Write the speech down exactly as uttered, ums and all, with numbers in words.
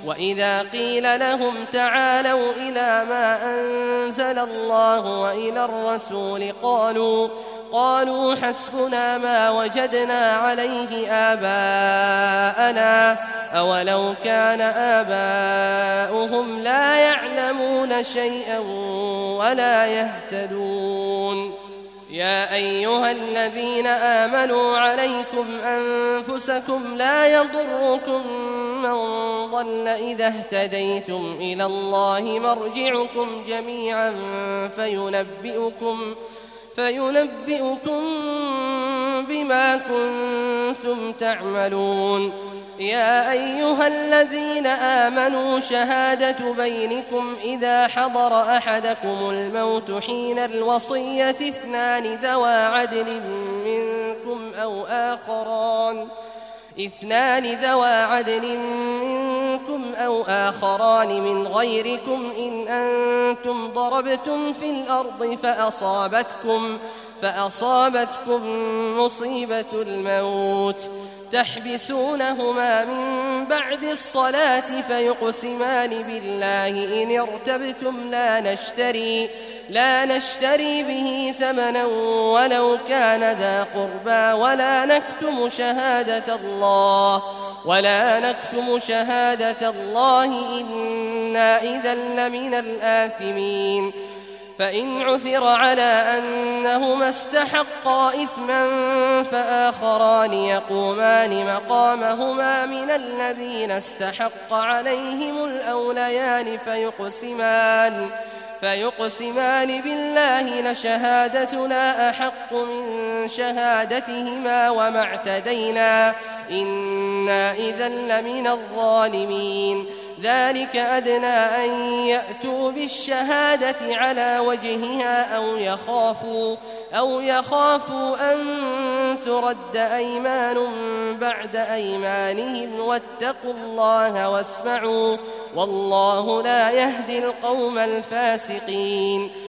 وإذا قيل لهم تعالوا إلى ما أنزل الله وإلى الرسول قالوا قالوا حسبنا ما وجدنا عليه آباءنا أولو كان آباؤهم لا يعلمون شيئا ولا يهتدون. يا أيها الذين آمنوا عليكم أنفسكم لا يضركم من ضل إذا اهتديتم إلى الله مرجعكم جميعا فينبئكم فينبئكم بما كنتم تعملون. يا أيها الذين آمنوا شهادة بينكم إذا حضر أحدكم الموت حين الوصية اثنان ذوى عدل منكم أو آخران اثنان ذوى عدل منكم أو آخران من غيركم إن أنتم ضربتم في الأرض فأصابتكم فأصابتكم مصيبة الموت تحبسونهما من بعد الصلاة فيقسمان بالله إن ارتبتم لا نشتري لا نشتري به ثمنا ولو كان ذا قربى ولا نكتم شهادة الله ولا نكتم شهادة الله إنا إذا لمن الآثمين. فإن عثر على أنهما استحقا إثما فآخران يقومان مقامهما من الذين استحق عليهم الأوليان فيقسمان فيقسمان بالله لشهادتنا أحق من شهادتهما وما اعتدينا إنا إذا لمن الظالمين. ذلك أدنى أن يأتوا بالشهادة على وجهها أو يخافوا أو يخافوا أن ترد أيمان بعد أيمانهم واتقوا الله واسمعوا والله لا يهدي القوم الفاسقين.